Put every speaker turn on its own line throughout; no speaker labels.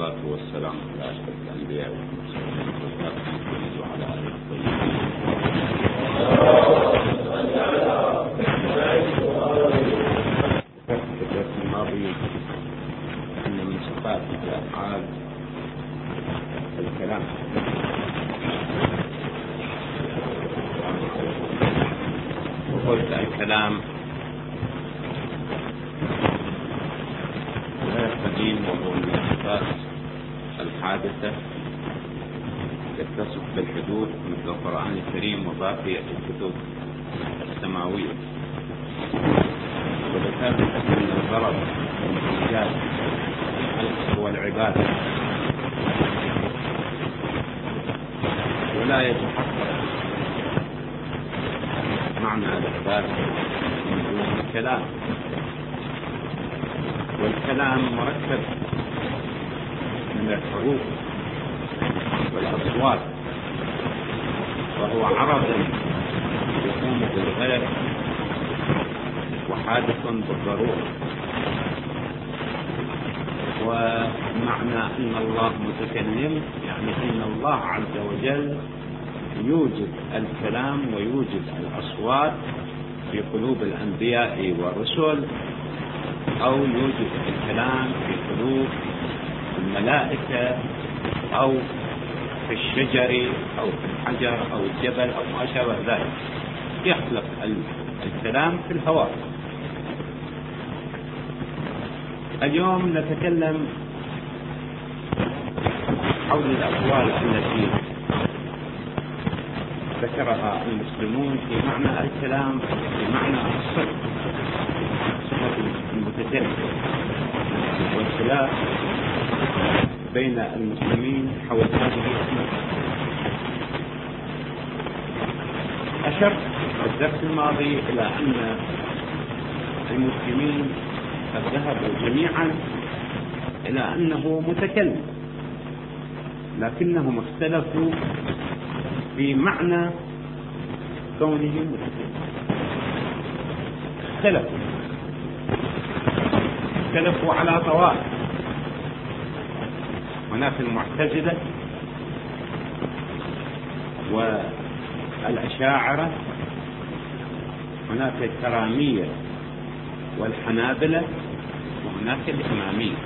والصلاة والسلام على أشرف الأنبياء والمرسلين وعلى آله الطيبين. في الدرس الماضي أن من صفات الأفعال الكلام، وقلت الكلام لا يستقيم وهو من الصفات الحادثة يتصف بالحدود مثل القرآن الكريم وباقي الكتب السماوية، وذكرت أن الغرض والمحتاج هو العبادة، ولا يتحقق معنى العبادة من دون الكلام، والكلام مركب من الحروف والأصوات، وهو عرض يقوم بالغير وحادث بالضرورة. ومعنى أن الله متكلم يعني أن الله عز وجل يوجد الكلام ويوجد الأصوات في قلوب الأنبياء والرسل، أو يوجد الكلام في قلوب الملائكة أو في الشجر أو في الحجر أو الجبل أو ما شابه ذلك. يخلق الكلام في الهواء. اليوم نتكلم حول الأقوال التي ذكرها المسلمون في معنى الكلام، في معنى الصدق، صفة المتكلم، والخلاف بين المسلمين حول هذه المسألة. أشرت في الدرس الماضي إلى أن المسلمين قد ذهبوا جميعا إلى أنه متكلم، لكنهم اختلفوا في معنى كونه متكلم. اختلفوا على طوائف. هناك المعتزلة والأشاعرة، هناك الكرامية والحنابلة، وهناك الإمامية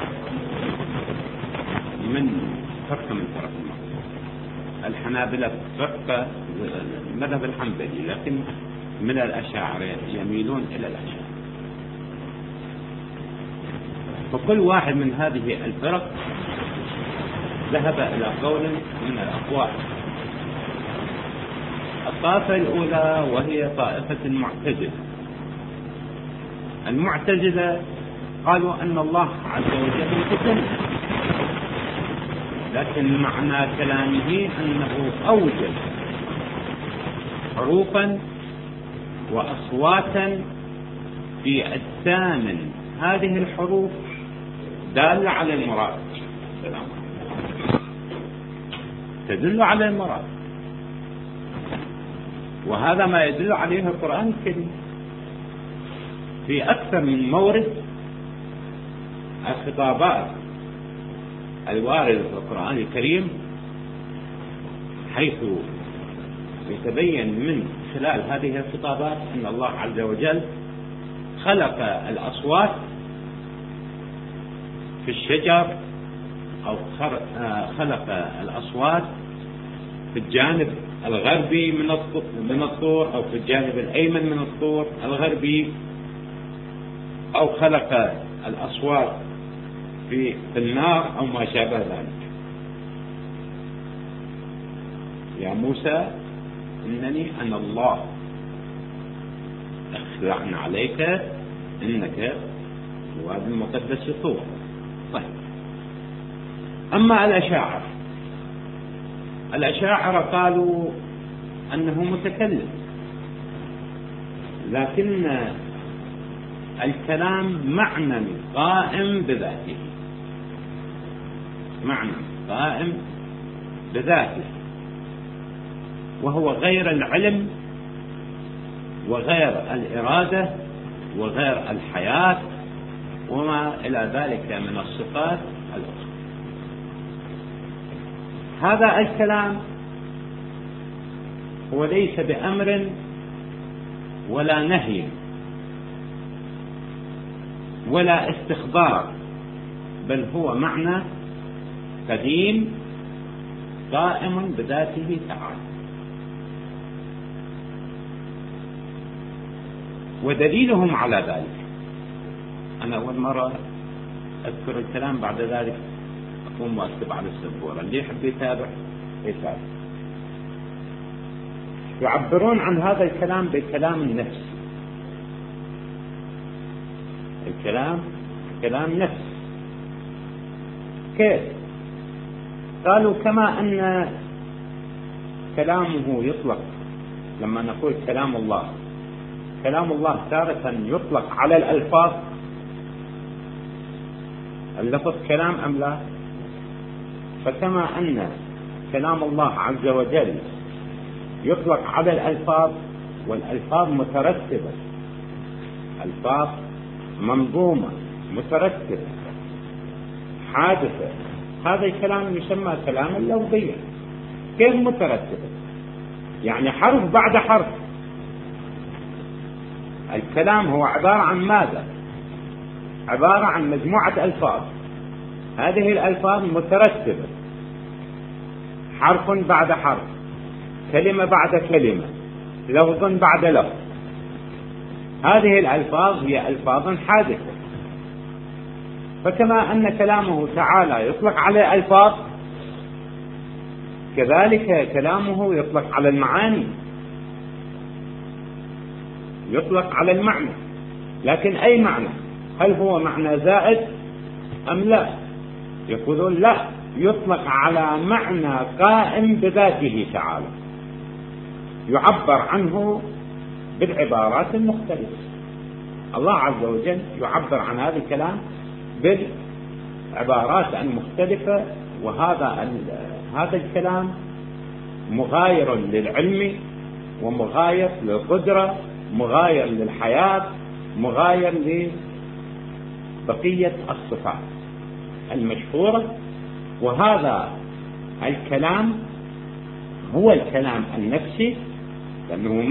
من فرقة من فرق المذهب. الحنابلة فرقة المذهب الحنبلي، لكن من الأشاعرة يميلون إلى الأشاعرة. فكل واحد من هذه الفرق ذهب إلى قول من الأقوال. الطائفة الأولى وهي طائفة المعتزلة. المعتزلة قالوا أن الله عز وجل متكلم، لكن معنى كلامه أنه أوجد حروفا وأصواتا في أجسام هذه الحروف دالة على المراد، تدل على المراد، وهذا ما يدل عليه القرآن الكريم في أكثر من مورد. الخطابات الواردة في القرآن الكريم حيث يتبين من خلال هذه الخطابات أن الله عز وجل خلق الأصوات في الشجر، أو خلق الأصوات في الجانب الغربي من الطور، أو في الجانب الأيمن من الطور الغربي، أو خلق الأصوات في النار أو ما شابه ذلك. يا موسى إنني أنا الله اخلعن عليك إنك الوادي المقدس طور. طيب، أما الأشاعرة قالوا أنه متكلم، لكن الكلام معنى قائم بذاته، معنى قائم بذاته، وهو غير العلم وغير الإرادة وغير الحياة وما إلى ذلك من الصفات الأخرى. هذا الكلام هو ليس بأمر ولا نهي ولا استخبار، بل هو معنى قديم قائم بذاته تعالى. ودليلهم على ذلك، أنا أول مرة أذكر الكلام، بعد ذلك أقوم وأكتب على السبورة، اللي يحب يتابع يتابع. يعبرون عن هذا الكلام بكلام النفس. الكلام كلام نفس. كيف؟ قالوا كما أن كلامه يطلق، لما نقول كلام الله، كلام الله تارة يطلق على الألفاظ، اللفظ كلام أم لا؟ فكما أن كلام الله عز وجل يطلق على الألفاظ، والألفاظ مترتبة، ألفاظ منظومة مترتبة حادثة، هذا الكلام يسمى كلاما لفظيا. كيف مترتبة؟ يعني حرف بعد حرف. الكلام هو عبارة عن ماذا؟ عبارة عن مجموعة ألفاظ، هذه الألفاظ مترتبة حرف بعد حرف، كلمة بعد كلمة، لفظ بعد لفظ. هذه الألفاظ هي ألفاظ حادثة. فكما أن كلامه تعالى يطلق على الألفاظ، كذلك كلامه يطلق على المعاني، يطلق على المعنى. لكن أي معنى؟ هل هو معنى زائد أم لا؟ يقولون لا، يطلق على معنى قائم بذاته تعالى، يعبر عنه بالعبارات المختلفة. الله عز وجل يعبر عن هذا الكلام بالعبارات المختلفة، هذا الكلام مغاير للعلم، ومغاير للقدرة، مغاير للحياة، مغاير لبقية الصفات المشهورة. وهذا الكلام هو الكلام النفسي، لأنه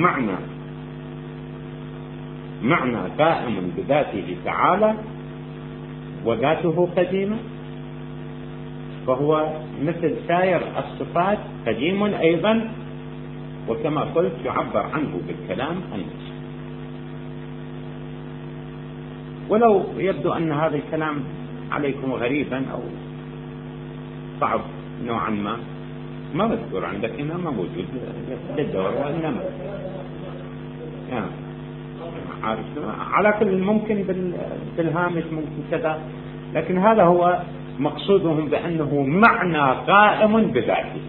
معنى قائم بذاته تعالى، وذاته قديمة، فهو مثل سائر الصفات قديم أيضا، وكما قلت يعبر عنه بالكلام النفسي. ولو يبدو أن هذا الكلام عليكم غريبا أو صعب نوعا ما مذكور عندك هنا، ما موجود للدور، وإنما على كل ممكن بالهامش ممكن كذا، لكن هذا هو مقصودهم بأنه معنى قائم بذاته.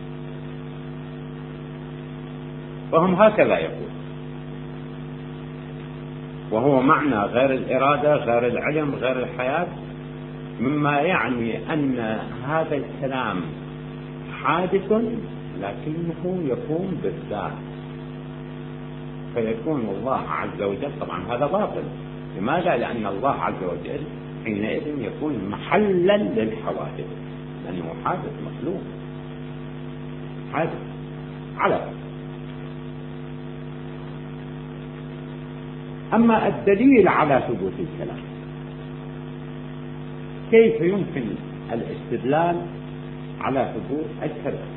وهم هكذا يقول، وهو معنى غير الإرادة، غير العلم، غير الحياة، مما يعني أن هذا الكلام حادث لكنه يقوم بالذات، فيكون الله عز وجل، طبعا هذا باطل. لماذا؟ لأن الله عز وجل حينئذ يكون محلا للحوادث، لأنه حادث مخلوق، حادث على. أما الدليل على ثبوت الكلام، كيف يمكن الاستدلال على ثبوت الكلام؟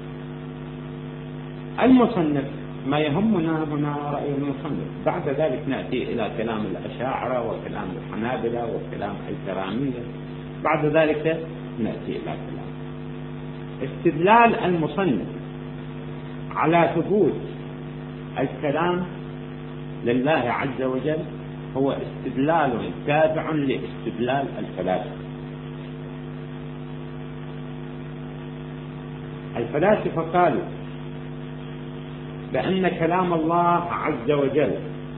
المصنف، ما يهمنا هنا رأي المصنف، بعد ذلك نأتي إلى كلام الأشاعرة وكلام الحنابلة وكلام الكرامية، بعد ذلك نأتي إلى كلام. استدلال المصنف على ثبوت الكلام لله عز وجل هو استدلال تابع لاستدلال الفلاسفة. الفلاسفة قالوا بأن كلام الله عز وجل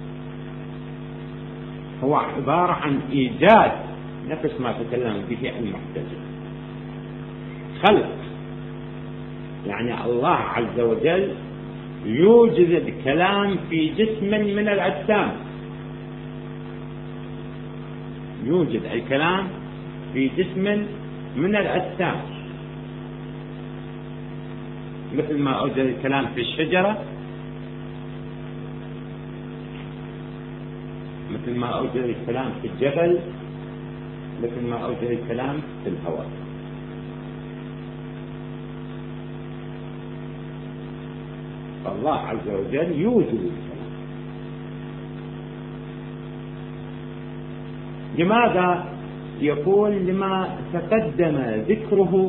هو عبارة عن إيجاد، نفس ما تكلم به المعتزلة، خلق، يعني الله عز وجل يوجد الكلام في جسم من الأجسام، يوجد الكلام في جسم من الأجسام، مثل ما أوجد الكلام في الشجرة، مثل ما أوجد الكلام في الجبل، مثل ما أوجد الكلام في الهواء. فالله عز وجل يوجد الكلام. لماذا؟ يقول لما تقدم ذكره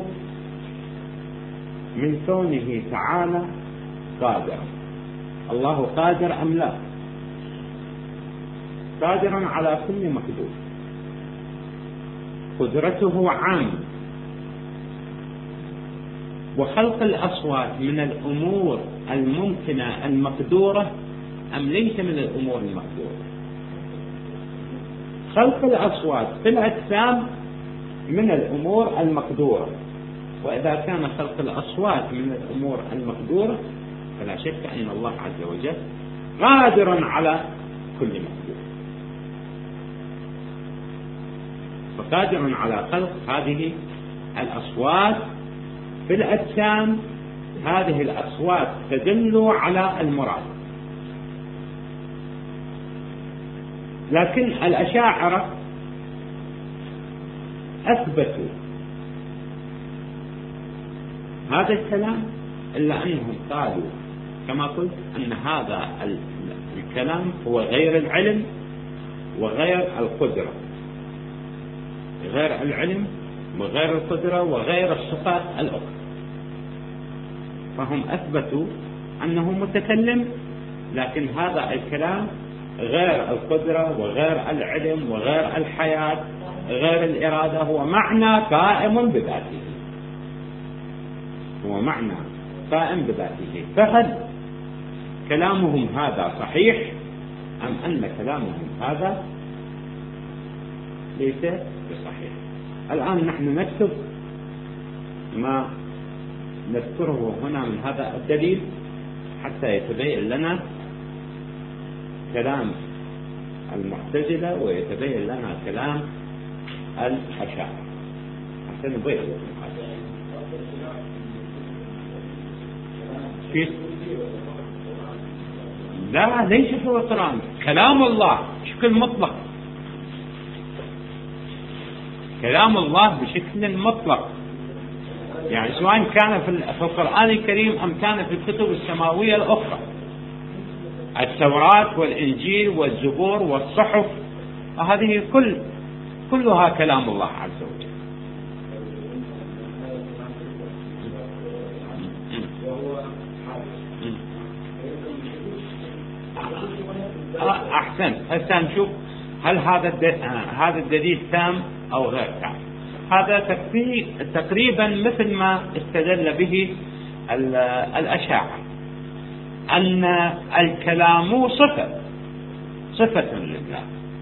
من كونه تعالى قادرا. الله قادر أم لا؟ قادر على كل مقدور، قدرته عامة. وخلق الأصوات من الأمور الممكنة المقدورة أم ليس من الأمور المقدورة؟ خلق الأصوات في الأجسام من الأمور المقدورة، وإذا كان خلق الأصوات من الأمور المقدورة فلا شك أن الله عز وجل قادر على كل مقدور، فقادر على خلق هذه الأصوات في الأجسام. هذه الأصوات تدل على المراد. لكن الأشاعرة أثبتوا هذا الكلام، إلا أنهم قالوا كما قلت أن هذا الكلام هو غير العلم وغير القدرة، غير العلم وغير القدرة وغير الصفات الأخرى. فهم أثبتوا أنه متكلم، لكن هذا الكلام غير القدرة وغير العلم وغير الحياة غير الإرادة، هو معنى قائم بذاته، هو معنى قائم بذاته. فهل كلامهم هذا صحيح أم أن كلامهم هذا ليس بصحيح؟ الآن نحن نكتب ما نذكره هنا من هذا الدليل حتى يتبين لنا كلام المعتزلة ويتبين لنا كلام الأشاعرة حتى نبين لكم هذا. لا، ليس هو القرآن، كلام الله بشكل مطلق، كلام الله بشكل مطلق، يعني سواء كان في القرآن الكريم أم كان في الكتب السماوية الأخرى، التوراة والإنجيل والزبور والصحف، هذه كلها كلام الله عز وجل. أحسن. هسه نشوف هل هذا الدليل تام أو غير تام. هذا تقريبا مثل ما استدل به الأشاعرة، أن الكلام صفة لله،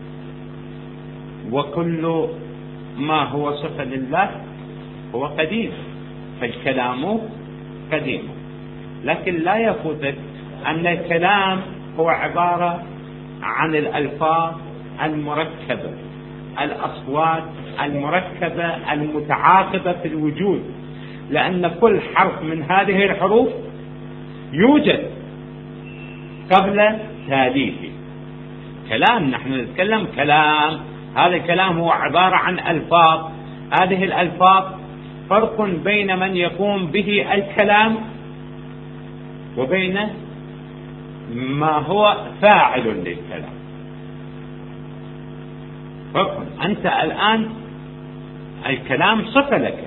وكل ما هو صفة لله هو قديم، فالكلام قديم. لكن لا يفوتك أن الكلام هو عبارة عن الألفاظ المركبة، الأصوات المركبة المتعاقبة في الوجود، لأن كل حرف من هذه الحروف يوجد قبل تاليفه. كلام، نحن نتكلم كلام، هذا الكلام هو عبارة عن ألفاظ. هذه الألفاظ فرق بين من يقوم به الكلام وبين ما هو فاعل للكلام. فرق. أنت الآن الكلام صفة لك،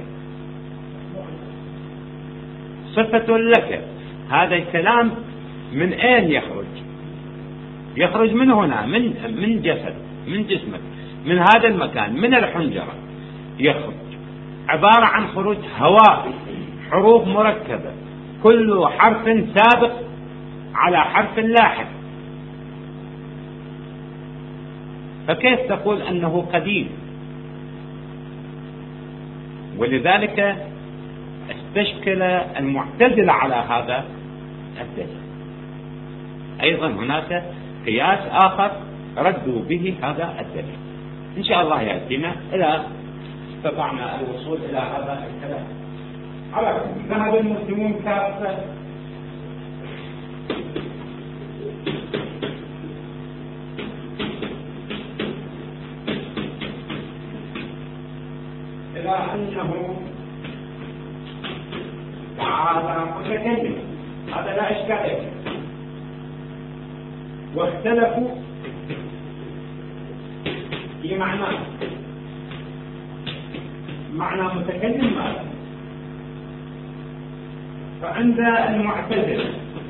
صفة لك. هذا الكلام من أين يخرج؟ يخرج من هنا، من جسد، من جسمك، من هذا المكان، من الحنجرة يخرج، عبارة عن خروج هواء، حروف مركبة، كل حرف سابق على حرف لاحق. فكيف تقول أنه قديم؟ ولذلك استشكل المعتزلة على هذا الدليل. أيضا هناك قياس آخر ردوا به هذا الدليل. إن شاء الله يأتينا إذا استطعنا الوصول إلى هذا الكلام. على ذهب المسلمون كافة إلى أنه تعالى متكلم، هذا لا إشكال فيه، واختلفوا في معناه. معنى متكلم ماذا؟ فعند المعتزلة،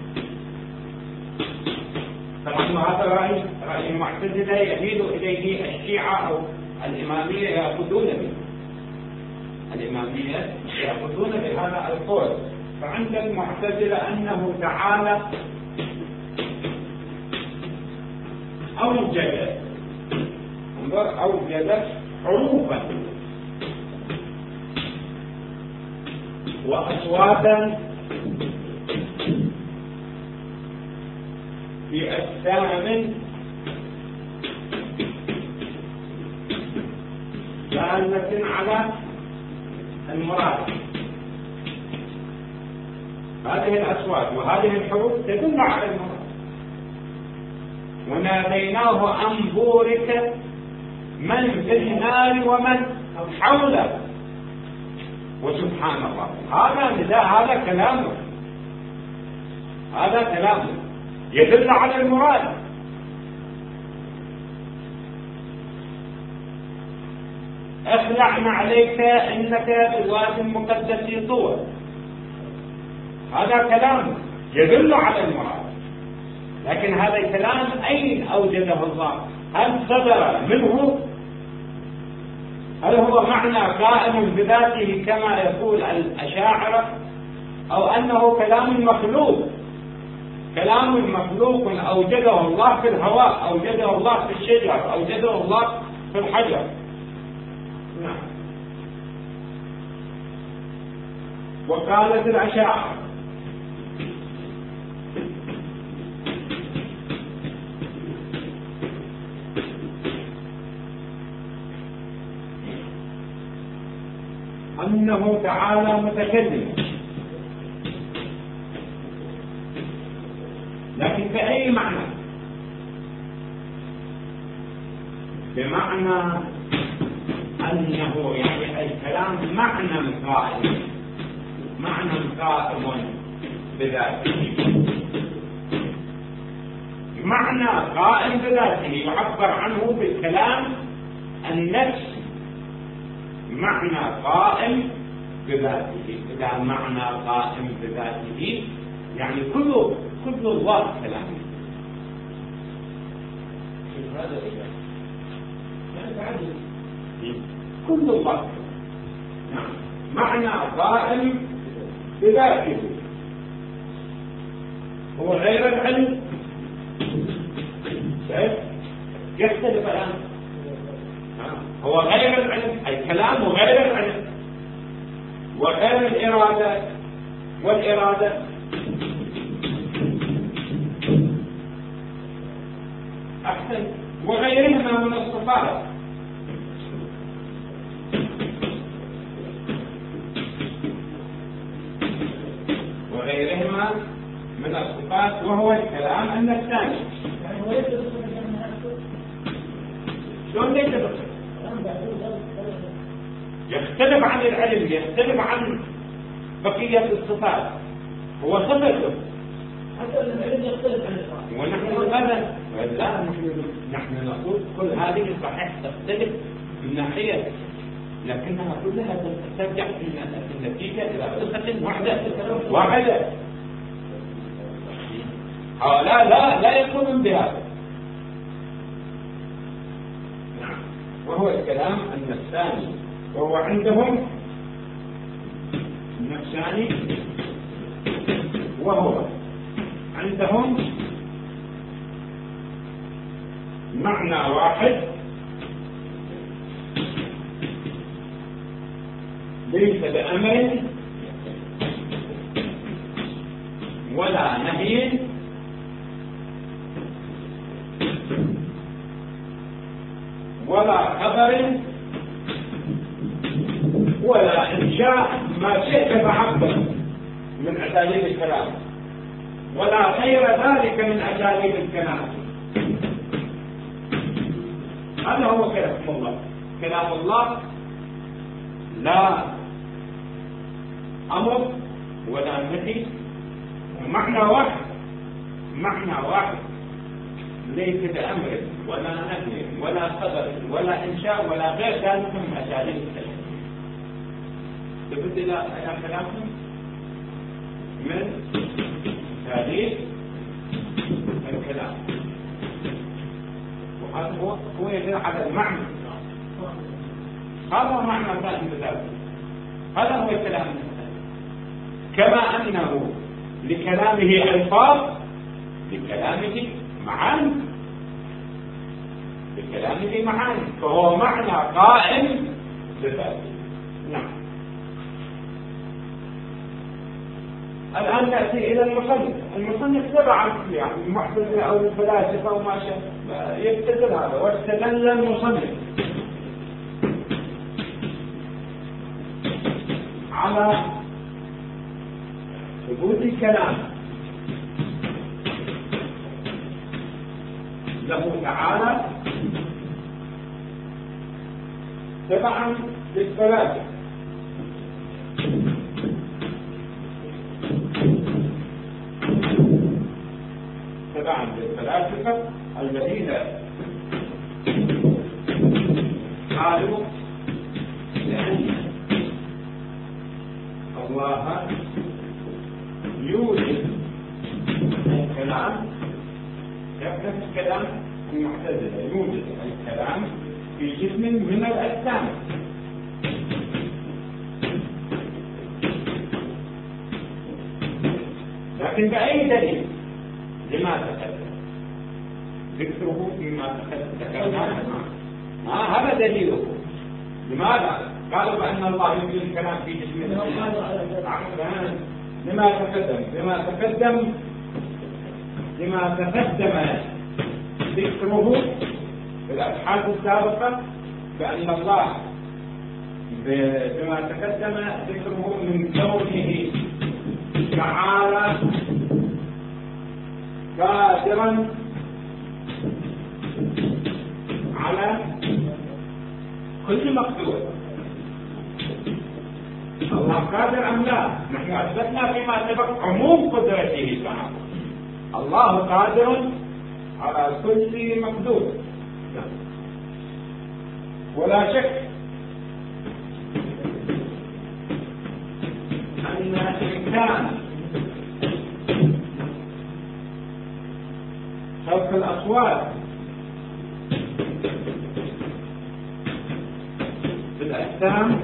طبعا هذا رأي المعتزلة يميل إليه الشيعة أو الإمامية، يأخذون بهذا القول. فعند المعتزلة أنه تعالى أوجد حروفا وأصواتا في أجسام دالة على المراد. هذه الأصوات وهذه الحروف تدل على المراد. وناديناه أن بورك من في النار ومن حوله. وسبحان الله، هذا نداء، هذا كلامه يدل على المراد. اخلعنا عليك انك بالوادي المقدس طوى، هذا كلام يدل على المراد. لكن هذا الكلام اين اوجده الله؟ هل صدر منه؟ هل هو معنى قائم بذاته كما يقول الأشاعرة، أو أنه كلام مخلوق أوجده الله في الهواء، أوجده الله في الشجر، أوجده الله في الحجر؟ نعم. وقالت الأشاعرة أنه تعالى متكلم، لكن بأي معنى؟ بمعنى أنه يعني الكلام معنى قائم بذاته، معنى قائم بذاته يعبر عنه بالكلام النفس، معنى قائم بذاته. إذا معنى قائم بذاته يعني كل الله كلامه. هذا كل الله، نعم، معنى قائم بذاته. هو غير العلم يختلف الآن. هو غير العلم، الكلام غير العلم وغير الإرادة، والإرادة أحسن، وغيرهما من الصفات، وهو الكلام النفساني. شلون ليس بالصفة؟ يختلف عن العلم، يختلف عن بقية الصفات، هو صفته.
حتى العلم يختلف عن الصفات.
ونحن ماذا؟ لا، نحن نقول كل هذه صحيح تختلف من ناحية، لكنها كلها ترجع في النتيجة إلى صفة واحدة. لا يكون بهذا. نعم، وهو الكلام النفساني، وهو عندهم النفساني، وهو عندهم معنى واحد ليس بأمر ولا نهي ولا خبر ولا إنشاء ما شئت فعبر من أساليب الكلام، ولا غير ذلك من أساليب الكلام. هذا هو كلام الله. كلام الله لا أمر ولا نهي، معنى واحد، معنى واحد، ليس بأمر ولا نهي ولا خبر ولا إنشاء ولا غير ذلك من أساليب الكلام. تبدل إلى كلامكم من تاريخ الكلام، وهذا هو يدل على المعنى. هذا معنى قائم بذاته، هذا هو الكلام. كما أنه لكلامه ألفاظ، لكلامه معاني، لكلامه معاني، فهو معنى قائم بذاته. نعم. الآن نأتي إلى المصنف. المصنف تبع يعني المعتزلة أو الفلاسفة وما شابه يبتدل هذا، واستدل المصنف على ثبوت الكلام له تعالى تبعا للفلاسفة، تبعا للفلاسفة الذين قالوا لأن الله يوجد الكلام، نفس الكلام المعتزلة، يوجد الكلام في جسم من الأجسام، لكن بأي دليل؟ لما تقدم ذكره فيما تقدم هذا دليله. لماذا؟ قالوا بأن الله يوجد الكلام في جسم الإنسان. لما تقدم ذكره في الأبحاث السابقة بأن الله بما تقدم ذكره من كونه تعالى قادرا على كل مقدور. الله قادر أم لا؟ نحن أثبتنا فيما سبق عموم قدرته تعالى. الله قادر على كل مقدور، ولا شك أن الإمكان خلق الأصوات في الأجسام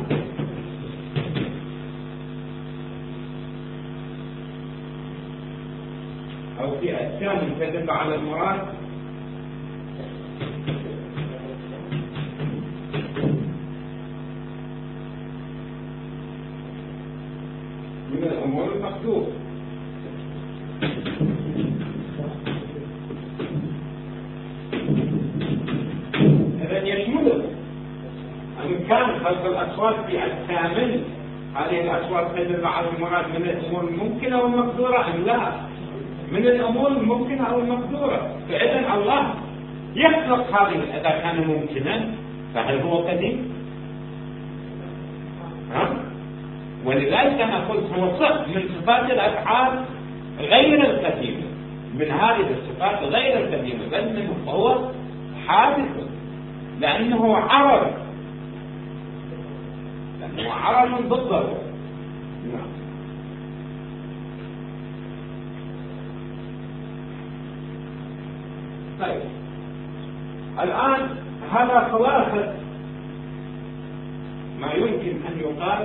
أو في أجسام تدل على المراد من الأمور المقدور. إذن يشمله إمكان خلق الأصوات في أجسام، هذه الأصوات تدل على المراد من الأمور الممكنة والمقدورة أم لا؟ من الأمور الممكنة أو المقدورة. فإذن الله يخلق هذه إذا كان ممكنا، فهل هو قديم؟ ولذلك أنا قلت هو صف من صفات الأفعال غير القديمة، من هذه الصفات غير القديمة، بل منه هو حادث، لأنه عرض ضده. نعم. طيب الآن هذا خلاصة ما يمكن أن يقال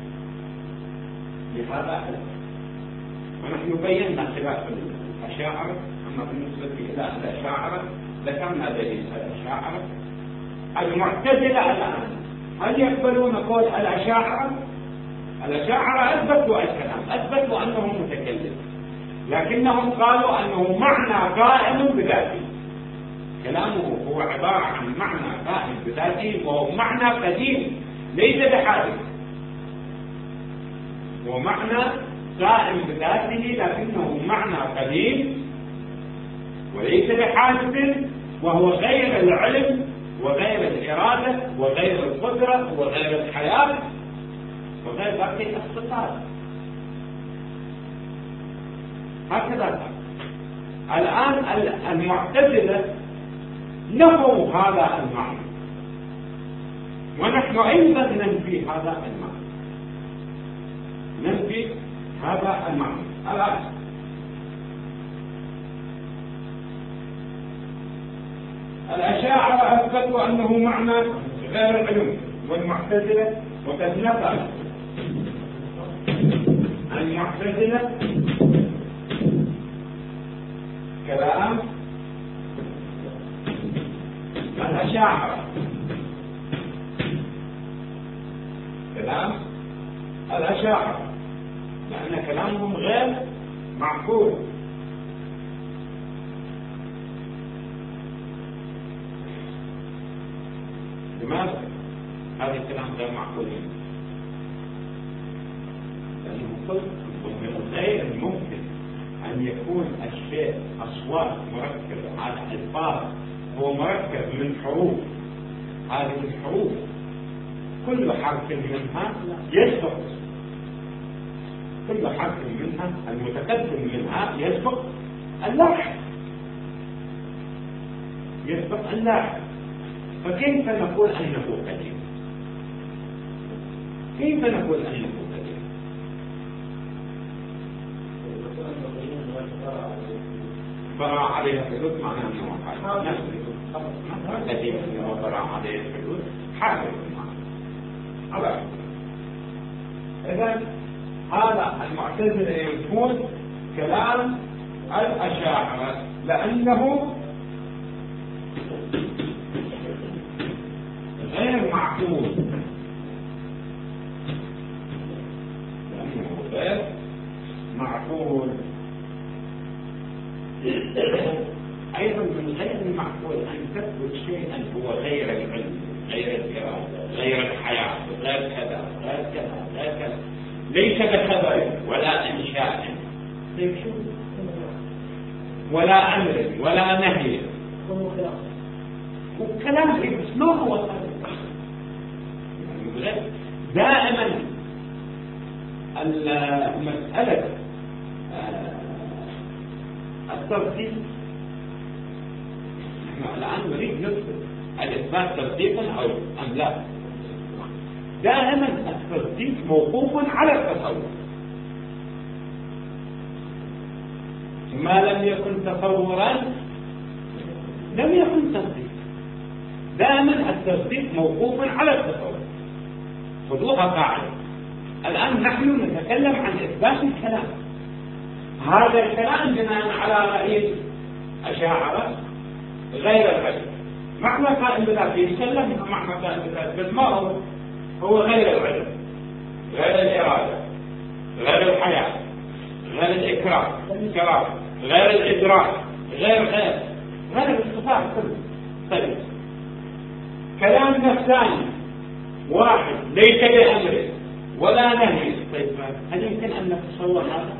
بهذا. ونحن بينا خلاف الأشاعرة، أما بالنسبة إلى الأشاعرة ذكرنا دليل الأشاعرة. المعتزلة الآن هل يقبلون قول الأشاعرة؟ الأشاعرة أثبتوا الكلام، أثبتوا أنه متكلم، لكنهم قالوا أنه معنى قائم بذاته. كلامه هو عبارة عن معنى قائم بذاته، وهو معنى قديم ليس بحادث. هو معنى قائم بذاته، لكنه معنى قديم وليس بحادث، وهو غير العلم وغير الإرادة وغير القدرة وغير الحياة وغير باقي الصفات. هكذا الآن المعتزلة نفوا هذا المعنى، ونحن أيضا ننفي هذا المعنى، ننفي هذا المعنى. الآن الأشاعرة أثبتوا أنه معنى غير العلم، والمعتزلة وقد نفى المعتزلة كلام الأشاعرة، كلام الأشاعرة، لأن كلامهم غير معقول. لماذا هذا الكلام غير معقول؟ لأنه قلت من غير ممكن أن يكون الشيء أصوات مركبة على ألفاظ، هو مركب من حروف، هذه الحروف كل حرف منها يسبق، كل حرف منها المتقدم منها يسبق اللاحق، يسبق اللاحق. فكيف نقول أنه قديم؟ كيف نقول أنه قديم؟ برا عليه الحدود معناه أنه حادث، نفس قديم أنه برا عليه الحدود حادث معه. إذن هذا المعتزلة ينفون كلام الأشاعرة لأنه غير معقول، لأنه غير معقول. أيضا من غير المعقول أن تثبت شيئا هو غير العلم، غير الإرادة، غير الحياة، غير كذا غير كذا غير كذا، ليس بخبر ولا إنشاء ولا أمر ولا نهي وكلام بس ما هو دائما المسألة الترتيب. نحن الآن نريد نثبت الإثبات تصديقا أو أم لا. دائما التصديق موقوف على التصور، ما لم يكن تصورا لم يكن تصديق. دائما التصديق موقوف على التصور، خذوها قاعدة. الآن نحن نتكلم عن إثبات الكلام، هذا الكلام بناء على رأي أشاعرة غير العلم، معنى قائم بذاته يتكلم معنى قائم بذاته، بس ما هو غير العلم، غير الإرادة، غير الحياة، غير الإكرام، غير الإدراك، غير الصفات كله. طيب كلام نفساني واحد ليس بأمر ولا نهي، طيب هل يمكن أن نتصور هذا؟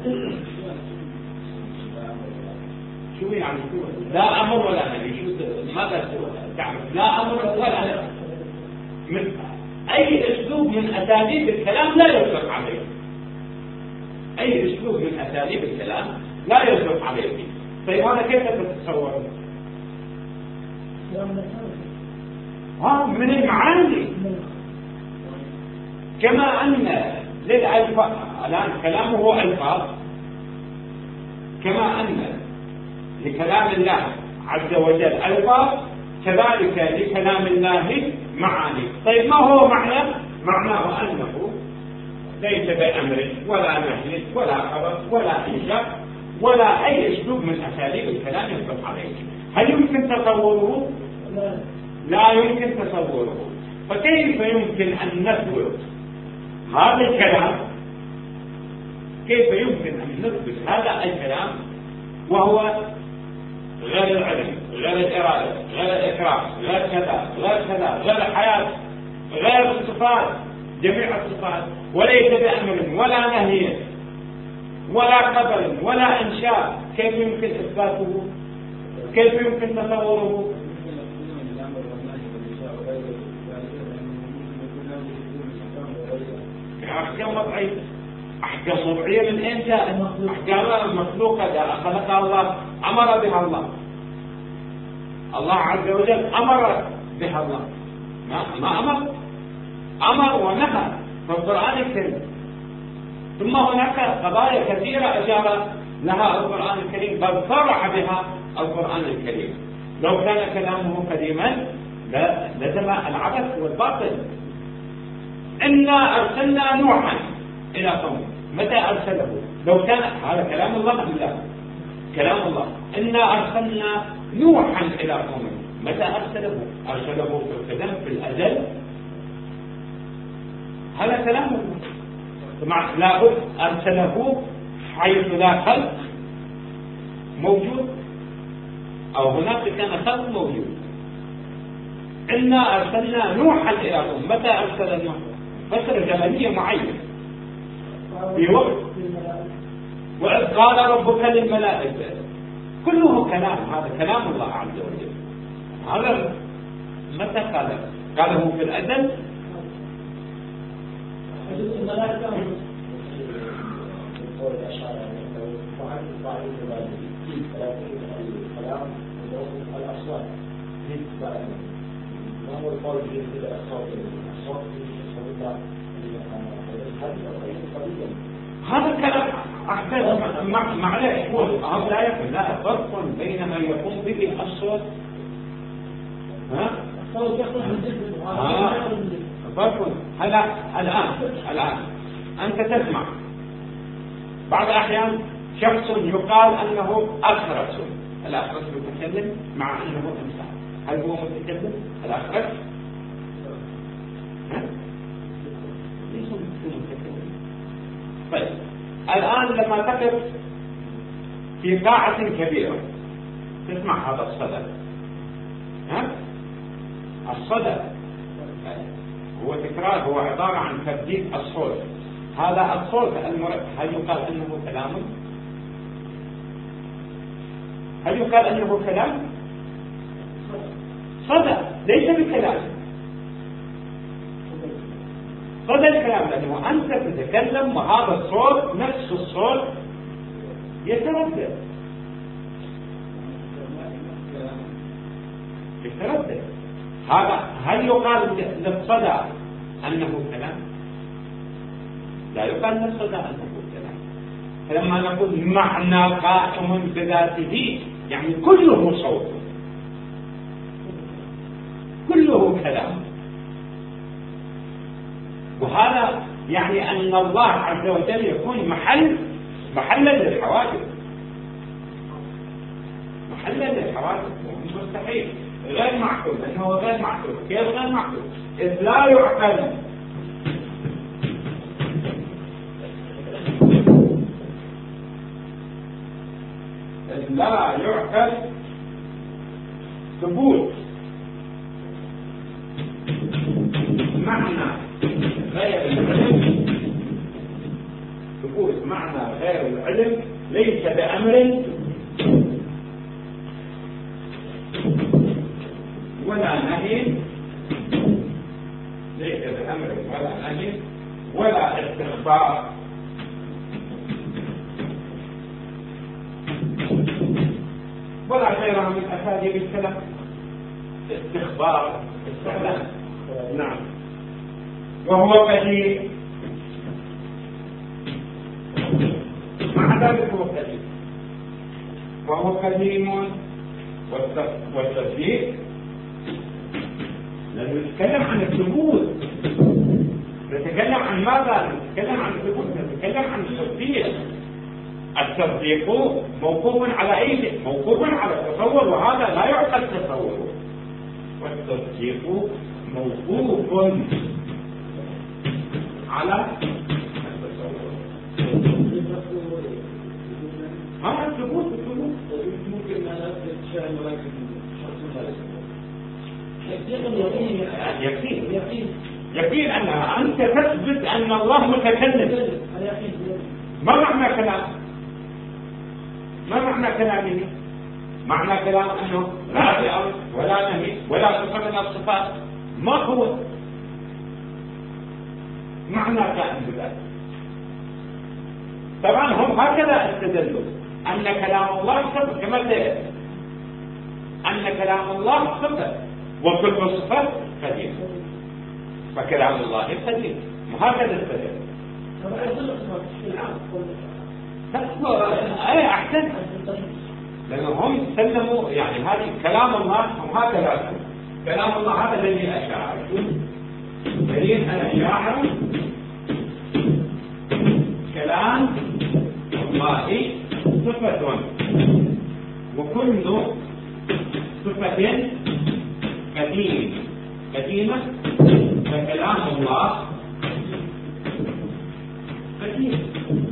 شو يعني لا أمر ولا نهي؟ ماذا تعرف؟ لا أمر ولا نهي، من أي أسلوب من أساليب الكلام لا يطلق عليه، أي أسلوب من أساليب الكلام لا يطلق عليه. طيب هذا كيف تتصور؟ من المعاني، كما أن للألفاظ الآن كلامه هو ألفاظ، كما أن لكلام الله عز وجل ألفاظ، كذلك لكلام الله معاني. طيب ما هو معناه أنه ليس بأمر ولا نهي ولا خبر ولا إنشاء ولا أي أسلوب من أساليب الكلام يطلق عليه. هل يمكن تصوره؟ لا يمكن تصوره. فكيف يمكن أن نثبت هذا الكلام؟ كيف يمكن أن نثبت هذا الكلام وهو غير العلم، غير الإرادة، غير الإكرام، غير كذا غير كذا، غير الحياة، غير الصفات، جميع الصفات، وليس بأمر ولا نهي ولا خبر ولا إنشاء، كيف يمكن إثباته؟ كيف يمكن تصوره؟ أحكام وضعية. أحكام وضعية من أين جاء؟ أحكام مخلوقة خلقها الله، أمر بها الله. الله عز وجل أمر بها الله، ما أمر ونهى في القرآن الكريم. ثم هناك قضايا كثيرة أشار لها القرآن الكريم، بل صرح بها القرآن الكريم. لو كان كلامه قديما لزم العبث والباطل. إنا أرسلنا نوحا إلى قومه، متى أرسله؟ لو كان هذا كلام الله أم لا؟ كلام الله. إنا أرسلنا نوحا إلى قومه، متى أرسله؟ أرسله في القدم في الأزل، هذا كلام الله. لابد أرسله حيث لا خلق موجود، أو هناك كان خلق موجود. إنا أرسلنا نوحا إلى قومه، متى أرسل نوح؟ فترة زمنية معينة في وقت. وإذ قال ربك للملائكة، كله كلام، هذا كلام الله عز وجل. هذا متى قاله في الأزل؟
الملائكة
هذا الكلام أحدث معلش، هذا لا يكون، لا فرق بين ما يقوم به الصوت،
الصوت يخرج من جسمه.
فرق. هلا الآن أنت تسمع بعض الأحيان شخص يقال أنه أخرس، الأخرس متكلم مع أنه إنسان، هل هو متكلم الأخرس؟ ليس متكلم. طيب الآن لما تقف في قاعة كبيرة تسمع هذا الصدى، الصدى هو تكرار، هو عبارة عن ترديد الصوت. هذا الصوت هل يقال أنه كلام؟ هل يقال أنه كلام؟ صدى ليس بكلام، صدى الكلام، لأنه أنت تتكلم وهذا الصوت نفس الصوت يتردد. هذا هل يقال للصدى أنه كلام؟ لا يقال للصدى أنه كلام. فلما نقول معنى قائم بذاته يعني كله صوت، كله كلام. وهذا يعني أن الله عز وجل يكون محلا للحوادث، مستحيل، غير معقول، لأنه غير معقول. كيف غير معقول؟ إذ لا يعقل. إذ لا يعقل ثبوت معنى غير العلم، ثبوت معنى غير العلم ليس بأمر ولا نهي، ليس بأمر ولا نهي ولا استخبار ولا غيرها من أساليب الكلام. استخبار، استعلام، نعم. وهو قديم، مع ذلك هو قديم، وهو قديم. والتصديق لأنه نتكلم عن الثبوت، نتكلم عن ماذا؟ نتكلم عن الثبوت، نتكلم عن التصديق. التصديق موقوف على أي شيء؟ موقوف على التصور، وهذا لا يعقل تصوره. والتصديق موقوف على التصور. هذا الثبوت.
ممكن أن أثبت شيئا ولكن شخص لا يثبت.
يقين يقين أنها أنت تثبت أن الله متكلم. ما معنى كلام؟ ما معنى كلامه؟ معنى كلام أنه لا بأمر ولا نهي ولا صفة من الصفات. ما هو معنى كائن بذلك؟ طبعا هم هكذا استدلوا أن كلام الله صفة، كما سيأتي أن كلام الله صفة وكل صفة قديم، فكلام الله قديم. هكذا استدلوا. أي أحسن، لأنهم سلموا يعني هذه كلام الله. هم هكذا كلام الله هذا الذي أشاعر دليل الأشاعر كلام الله صفة وكل صفة قديمة فكلام الله قديم.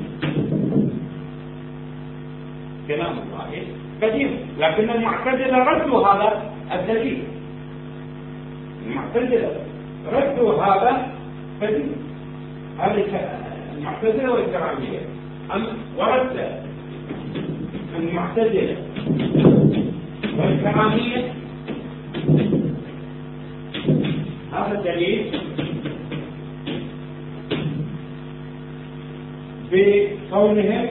كلام الله قديم، لكن المعتزلة ردوا هذا الدليل. المعتزلة ردوا هذا قديم. هذه المعتزلة والكرامية. ورد المعتزلة والكرامية هذا الدليل بقولهم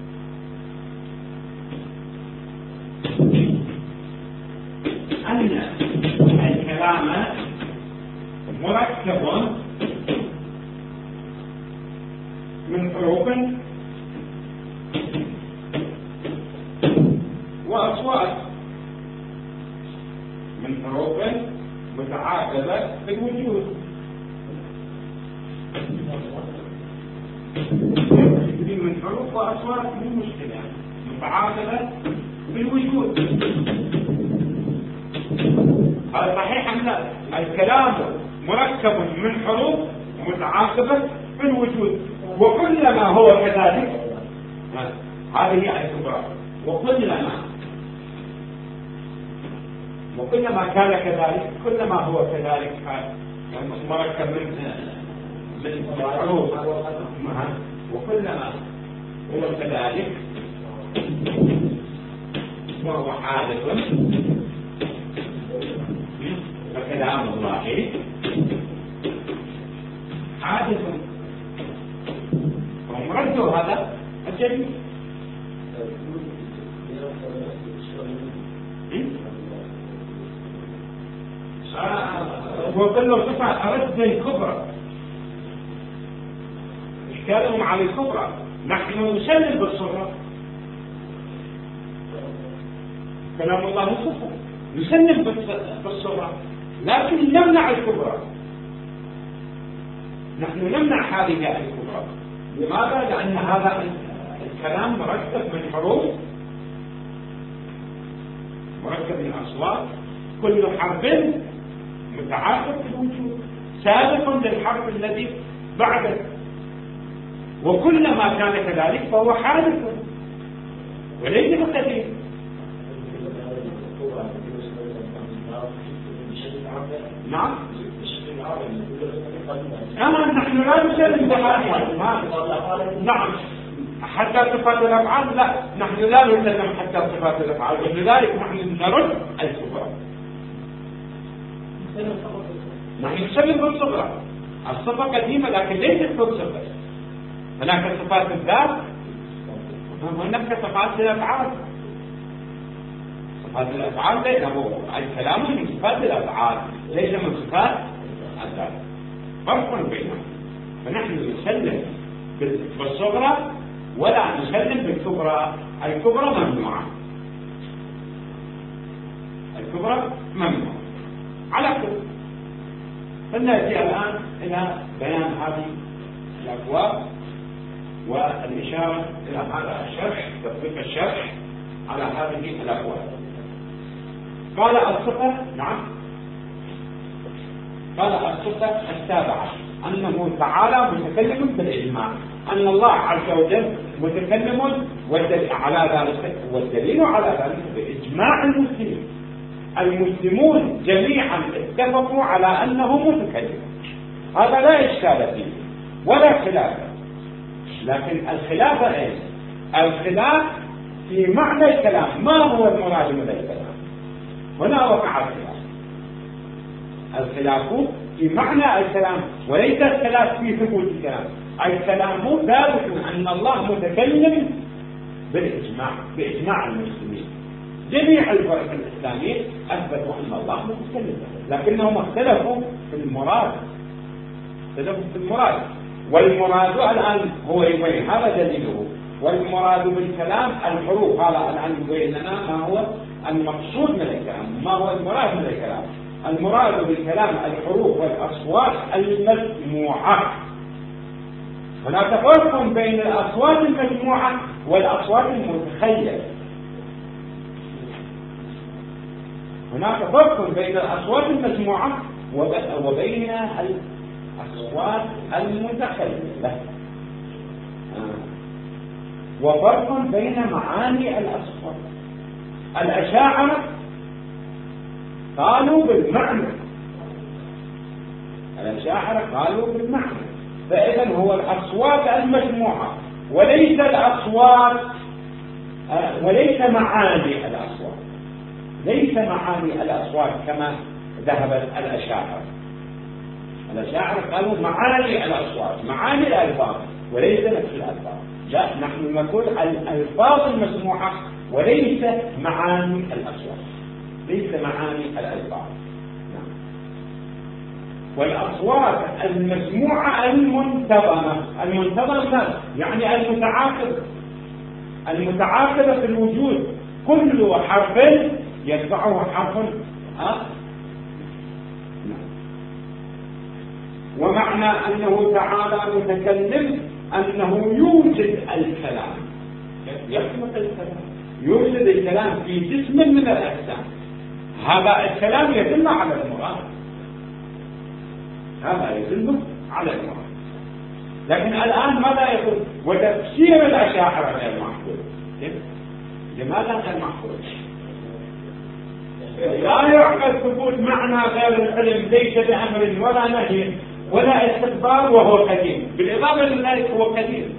أن الكلام مركب من حروف وأصوات، من حروف متعاقبة في الوجود. من حروف وأصوات مو مشكلة، متعاقبة في الوجود. هذا صحيح أم لا؟ الكلام مركب من حروف متعاقبة في الوجود، وكلما هو كذلك هذه الكبرى. وكلما كان كذلك كلما هو كذلك مركب من حروف، وكلما هو كذلك وهو حادث فكلام الله حادث. وهم ردوا هذا الجديد. وكل صفة أرد الكبرى، إشكالهم على الكبرى. نحن نسلم بالصغرى، كلام الله صفة نسلم بالصغرى، لكن نمنع الكبرى. نحن نمنع هذه الكبرى. لماذا؟ لأن هذا الكلام مركب من حروف، مركب من أصوات، كل حرف متعاقب في الوجود سابق للحرف الذي بعده، وكلما كان كذلك فهو حادث وليس بقديم. نعم. نحن لا نسلم بهذه. نعم، حتى صفات الأفعال لا، نحن لا نسلم حتى صفات الأفعال، ولذلك نحن نرد الكبرى. نحن نسلم بالصغرى. الصفة قديمة لكن ليست بالصفة. هناك صفات الذات وهناك صفات الأفعال. صفات الأفعال الكلام من صفات الأفعال ليس من صفات الذات، فرق بينهم. فنحن نسلم بالصغرى ولا نسلم بالكبرى. الكبرى ممنوعة، الكبرى ممنوعة على كل. فنأتي الآن إلى بيان هذه الأبواب والإشارة إلى هذا الشرح، تطبيق الشرح على هذه الأبواب. قال الصفة، نعم، قال الصفة السابعة أنه تعالى متكلم بالإجماع، أن الله عز وجل متكلم، على ذلك والدليل على ذلك بإجماع المسلمين. المسلمون جميعا اتفقوا على أنه متكلم، هذا لا إشكال فيه ولا خلاف، لكن الخلاف ايش؟ الخلاف في معنى الكلام، ما هو المراد من الكلام؟ هنا وقع الخلاف. الخلاف في معنى الكلام وليس الخلاف في ثبوت الكلام. الكلام ثابت أن الله متكلم بالإجماع، بإجماع المسلمين. جميع الفرق الإسلامية أثبتوا أن الله متكلم، لكنهم اختلفوا في المراد. والمراد الآن هو يبين، هذا دليله. والمراد بالكلام الحروف، هذا الآن يبين لنا ما هو المقصود من الكلام، ما هو المراد من الكلام. المراد بالكلام الحروف والأصوات المسموعة. هناك فرق بين الأصوات المسموعة والأصوات المتخيلة. هناك فرق بين الأصوات المسموعة وبين الأصوات المتخيلة، وفرق بين معاني الأصوات. الأشاعرة قالوا بالمعنى، فإذا هو الأصوات المسموعة وليس الأصوات، وليس معاني الأصوات، ليس معاني الأصوات كما ذهبت الأشاعرة. الأشاعرة قالوا معاني الأصوات، معاني الألفاظ، وليس نفس الألفاظ. لا، نحن نقول الألفاظ المسموعة وليس معاني الأصوات، ليس معاني الألفاظ. والأصوات المسموعة المنتظمة يعني المتعاقبة في الوجود، كل حرف يتبعه حرف آخر. ومعنى أنه تعالى متكلم أنه يوجد الكلام، يخلق الكلام، يوجد الكلام في جسم من الأجسام. هذا الكلام يدل على المراد، لكن الآن ماذا يقول؟ وتفسير الأشاعرة غير معقول. لماذا غير معقول؟ لا يعقل ثبوت معنى غير العلم، ليس بأمر ولا نهي ولا استكبار، وهو قديم. بالإضافة لذلك هو قديم،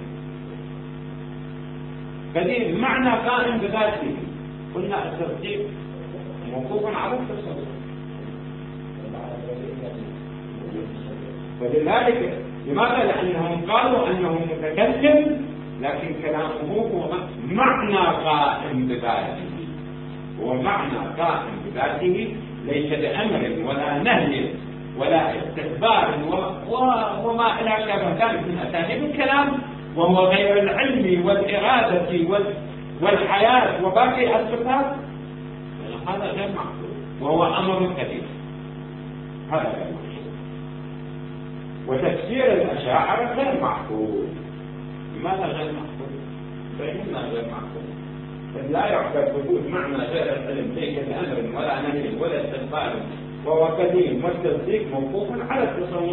معنى قائم بذاته. قلنا التصديق موقوف على التصور، ولذلك لماذا؟ لأنهم قالوا أنه متكلم، لكن كلامه هو معنى قائم بذاته، ليس بأمر ولا نهي ولا استكبار وما إلى ذلك من أساليب الكلام، وهو غير العلم والإرادة والحياة وباقي الصفات. هذا غير معقول، وهو أمر كبير. هذا غير معقول. وتفسير الأشاعرة غير معقول. لماذا غير معقول؟ فإننا غير معقول. لا يعقل ثبوت معنى غير العلم، ليس بأمر ولا نهي ولا استكبار، وهو قديم. والتصديق موقوف على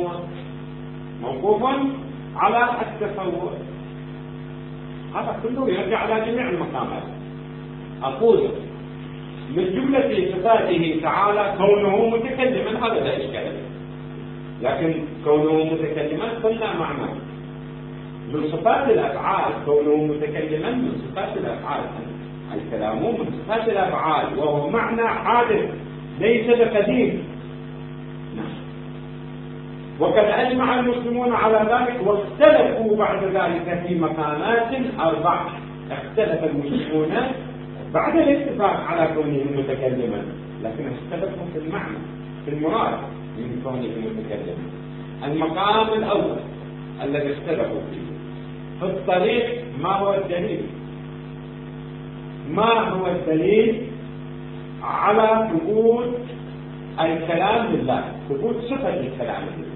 التصور، هذا كله يرجع على جميع المقامات. أقول من جملة صفاته تعالى كونه متكلما، هذا لا إشكال، لكن كونه متكلما قلنا معناه. من صفات الأفعال كونه متكلما، من صفات الأفعال الكلام من صفات الأفعال، وهو معنى حادث ليس بقديم. وقد أجمع المسلمون على ذلك، واختلفوا بعد ذلك في مقامات 4. اختلف المسلمون بعد الاتفاق على كونه متكلما، لكن اختلفوا في المعنى، في المراد من كونه متكلما. المقام الأول الذي اختلفوا فيه في الطريق، ما هو الدليل على ثبوت الكلام لله، ثبوت صفة الكلام لله؟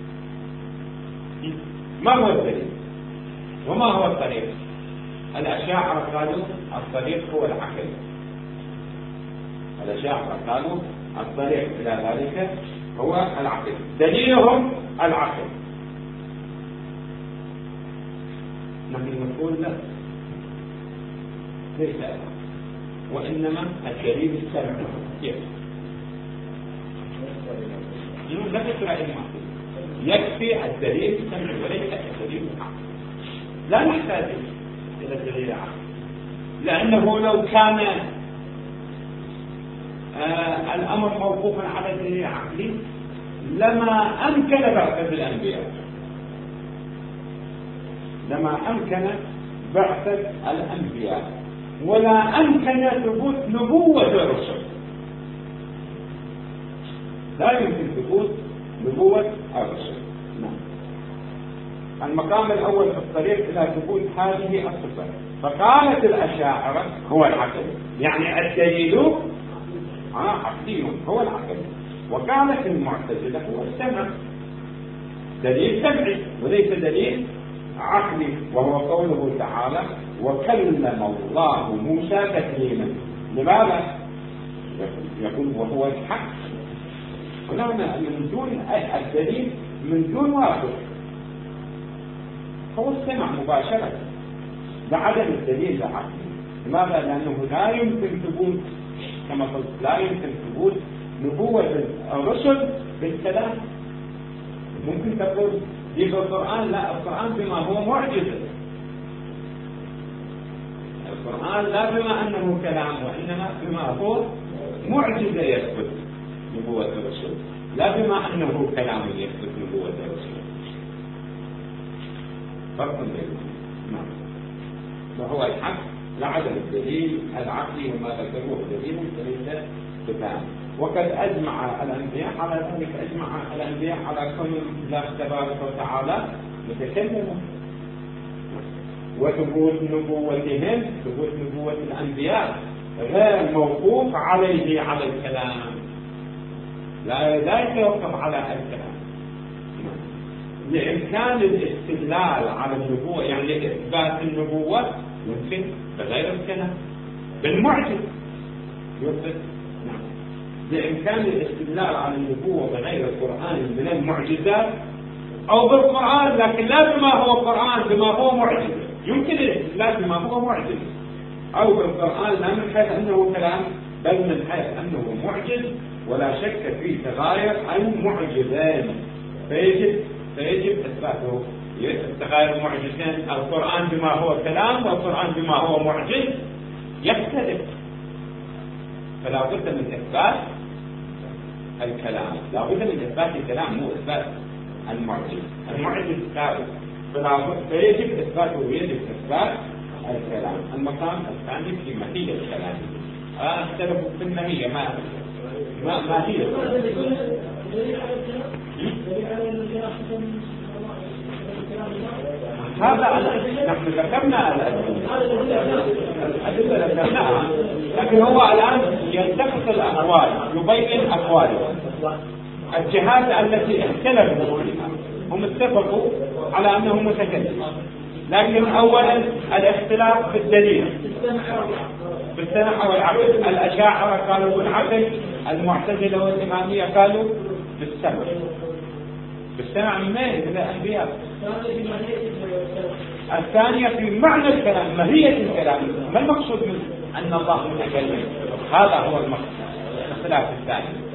ما هو الدليل وما هو الطريق؟ الأشاعرة قالوا الطريق هو العقل. الأشاعرة قالوا الطريق إلى ذلك هو العقل، دليلهم العقل. نحن نقول لا، ليس العقل، وإنما الدليل السمع. كيف؟ لا تقرأ المعقول، يكفي الدليل السمعي وليس الدليل العقلي. لا نحتاج إلى الدليل العقلي، لأنه لو كان الأمر موقوفا على الدليل العقلي لما أمكن بعثة الأنبياء، ولا أمكن ثبوت نبوة الرسل. لا يمكن ثبوت نبوة الرسل. المقام الأول في الطريق إلى ثبوت هذه الصفة. فقالت الأشاعرة هو العقل، يعني الدليل عقلي هو العقل. وقالت المعتزلة هو السمع، دليل سمعي وليس دليل عقلي، وهو قوله تعالى وكلم الله موسى تكليما. لماذا؟ يقول وهو الحق. هنا من دون الدليل، من دون واقع، هو السمع مباشرة بعدم الدليل العقلي. لماذا؟ لأنه لا يمكن ثبوت، كما قلت لا يمكن ثبوت نبوة الرسل بالكلام. ممكن تقول في القرآن، لا، القرآن بما هو معجزة. القرآن لا بما أنه كلام، وإنما بما هو معجزة يثبت نبوة الرسل، لا بما أنه كلام يثبت نبوة الرسل. فرق بينهم. نعم. وهو الحق لعدم الدليل العقلي، وما ذكروه دليل فليس كلام. وقد أجمع الأنبياء على ذلك، أجمع الأنبياء على كون الله تبارك وتعالى متكلم، وثبوت نبوتهم، ثبوت نبوة الأنبياء غير موقوف عليه على الكلام، لا يتوقف على الكلام. لإمكان الاستدلال على النبوة، يعني إثبات النبوة يمكن بغير الكلام، بالمعجز يثبت. بإمكان الاستدلال على النبوة بغير القرآن من المعجزات، أو بالقرآن لكن لا بما هو قرآن، بما هو معجزة. يمكن الاستدلال بما هو معجزة، أو بالقرآن لا من حيث أنه كلام، بل من حيث أنه معجز ولا شك في تغاير المعجزين، فيجب إثباته. تغاير المعجزين، القرآن بما هو كلام والقرآن بما هو معجز يختلف، فلا بد من إثبات الكلام، لا بد من إثبات الكلام، مو إثبات المعجز ثابت، فيجب إثباته ويجب إثبات الكلام. المقام الثاني في ماهية الكلام. اختلفوا في الماهية، ما هي هذا؟ نحن ذكرنا الأدلة ذكرناها، لكن هو الآن ينتقص الأقوال، يبين أقواله. الجهات التي اختلفوا فيها هم اتفقوا على أنه متكلم، لكن أولا الاختلاف بالدليل، بالسمع والعقل. الأشاعرة قالوا بالعقل، المعتزلة والإمامية قالوا بالسمع من الأنبياء. الثانية في معنى الكلام، ماهية الكلام، ما المقصود من أن الله متكلم؟ هذا هو المقصود، الاختلاف الثاني.